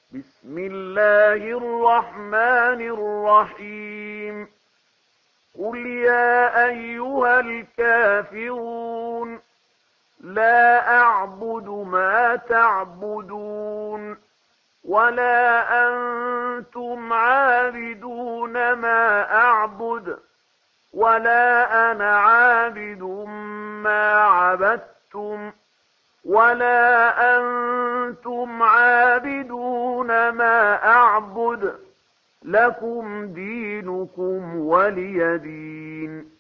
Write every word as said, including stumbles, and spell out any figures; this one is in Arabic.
بسم الله الرحمن الرحيم قل يا أيها الكافرون لا أعبد ما تعبدون ولا أنتم عابدون ما أعبد ولا أنا عابد ما عبدتم ولا أنتم عابدون ما أعبد لكم دينكم ولي دين.